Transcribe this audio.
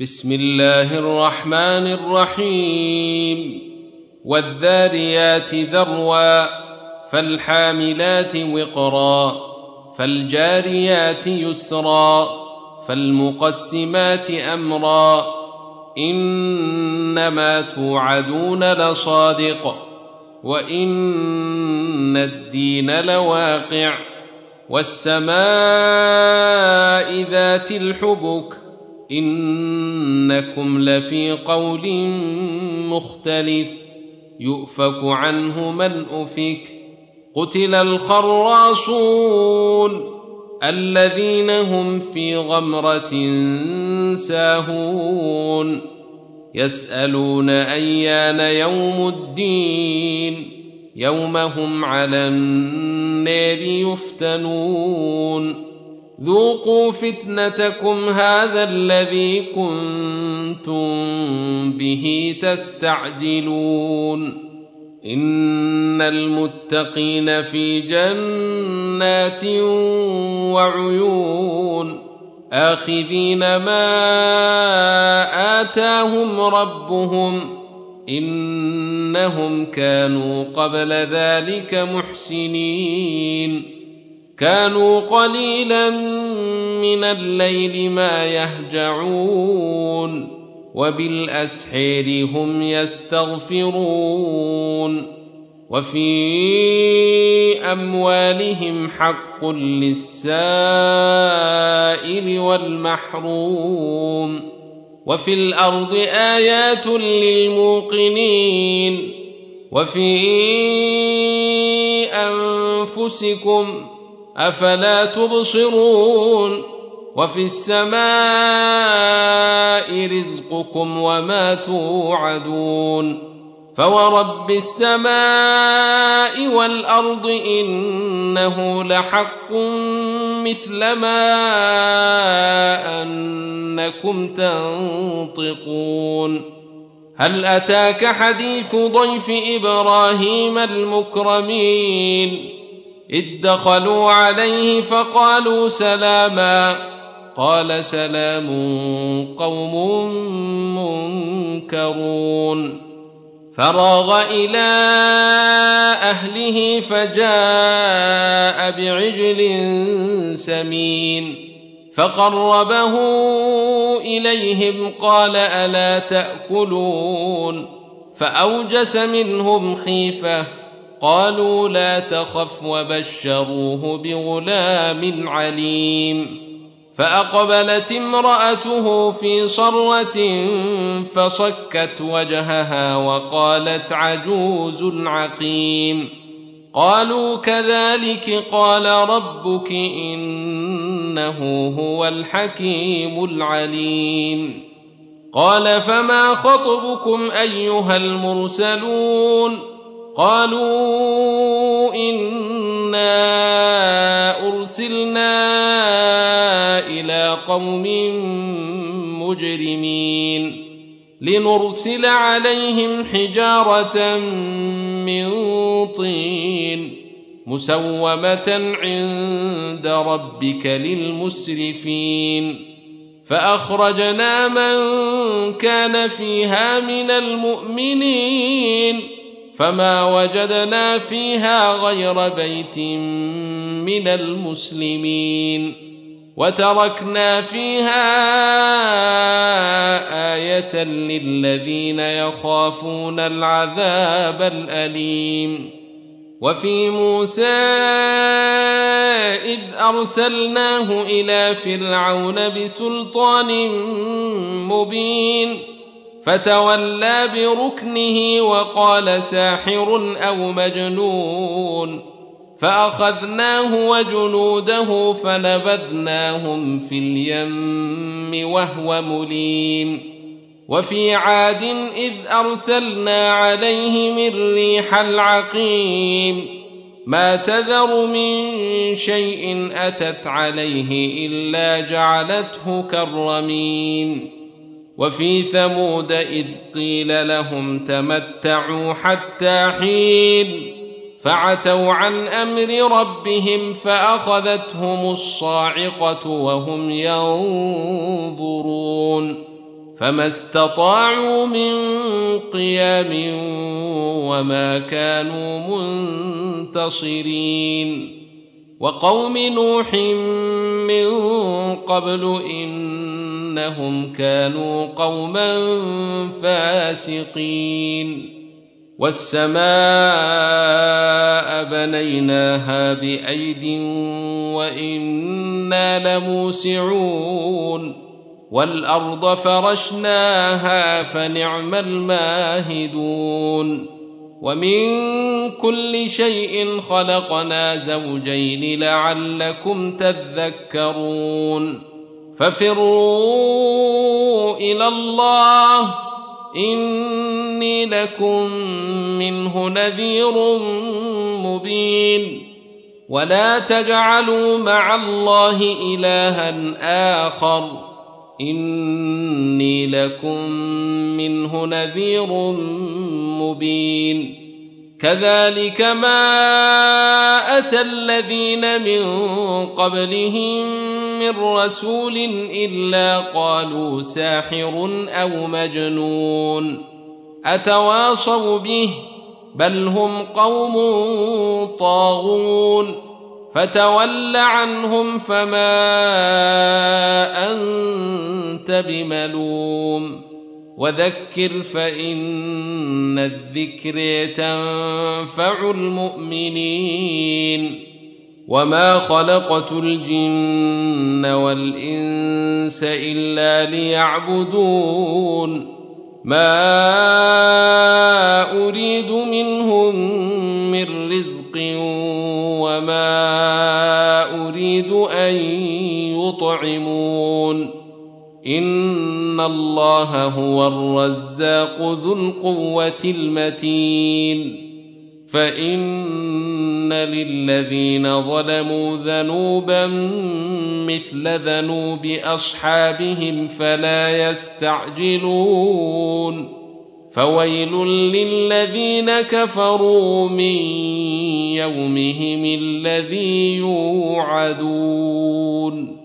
بسم الله الرحمن الرحيم والذاريات ذروا فالحاملات وقرا فالجاريات يسرا فالمقسمات أمرا إنما توعدون لصادق وإن الدين لواقع والسماء ذات الحبك إنكم لفي قول مختلف يؤفك عنه من أفك قتل الخراصون الذين هم في غمرة ساهون يسألون أيان يوم الدين يوم هم على النار يفتنون ذوقوا فتنتكم هذا الذي كنتم به تستعجلون إن المتقين في جنات وعيون آخذين ما آتاهم ربهم إنهم كانوا قبل ذلك محسنين كانوا قليلا من الليل ما يهجعون وبالأسحير هم يستغفرون وفي أموالهم حق للسائل والمحروم وفي الأرض آيات للموقنين وفي أنفسكم أفلا تبصرون وفي السماء رزقكم وما توعدون فورب السماء والأرض إنه لحق مثل ما أنكم تنطقون هل أتاك حديث ضيف إبراهيم المكرمين إذ دخلوا عليه فقالوا سلاما قال سلام قوم منكرون فراغ إلى أهله فجاء بعجل سمين فقربه إليهم قال ألا تأكلون فأوجس منهم خيفة قالوا لا تخف وبشروه بغلام عليم فأقبلت امرأته في صرة فصكت وجهها وقالت عجوز عقيم قالوا كذلك قال ربك إنه هو الحكيم العليم قال فما خطبكم أيها المرسلون قالوا إنا أرسلنا إلى قوم مجرمين لنرسل عليهم حجارة من طين مسومة عند ربك للمسرفين فأخرجنا من كان فيها من المؤمنين فما وجدنا فيها غير بيت من المسلمين وتركنا فيها آية للذين يخافون العذاب الأليم وفي موسى إذ أرسلناه إلى فرعون بسلطان مبين فتولى بركنه وقال ساحر أو مجنون فأخذناه وجنوده فنبذناهم في اليم وهو مليم وفي عاد إذ أرسلنا عليهم الريح العقيم ما تذر من شيء أتت عليه إلا جعلته كالرميم وفي ثمود إذ قيل لهم تمتعوا حتى حين فعتوا عن أمر ربهم فأخذتهم الصاعقة وهم ينظرون فما استطاعوا من قيام وما كانوا منتصرين وقوم نوح من قبل إنهم كانوا قوما فاسقين والسماء بنيناها بأيد وإنا لموسعون والأرض فرشناها فنعم الماهدون ومن كل شيء خلقنا زوجين لعلكم تذكرون ففروا إلى الله إني لكم منه نذير مبين ولا تجعلوا مع الله إلها آخر إني لكم منه نذير مبين كذلك ما أتى الذين من قبلهم من رسول إلا قالوا ساحر أو مجنون أتواصوا به بل هم قوم طاغون فتول عنهم فما أنت بملوم وذكر فإن الذكر تنفع المؤمنين وما خلقت الجن والإنس إلا ليعبدون ما أريد منهم من رزق وما أريد أن يطعمون إن الله هو الرزاق ذو القوة المتين فإن للذين ظلموا ذنوبا مثل ذنوب أصحابهم فلا يستعجلون فويل للذين كفروا من يومهم الذي يوعدون